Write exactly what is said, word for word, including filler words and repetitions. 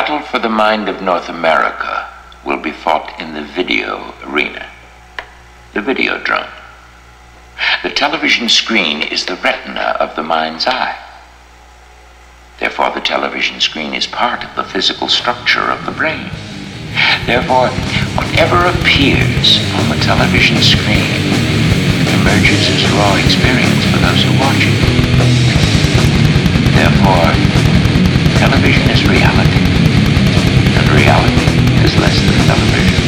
battle for the mind of North America will be fought in the video arena, the Videodrome. The television screen is the retina of the mind's eye. Therefore, the television screen is part of the physical structure of the brain. Therefore, whatever appears on the television screen emerges as raw experience for those who watch it. Therefore, television is reality, and reality is less than television.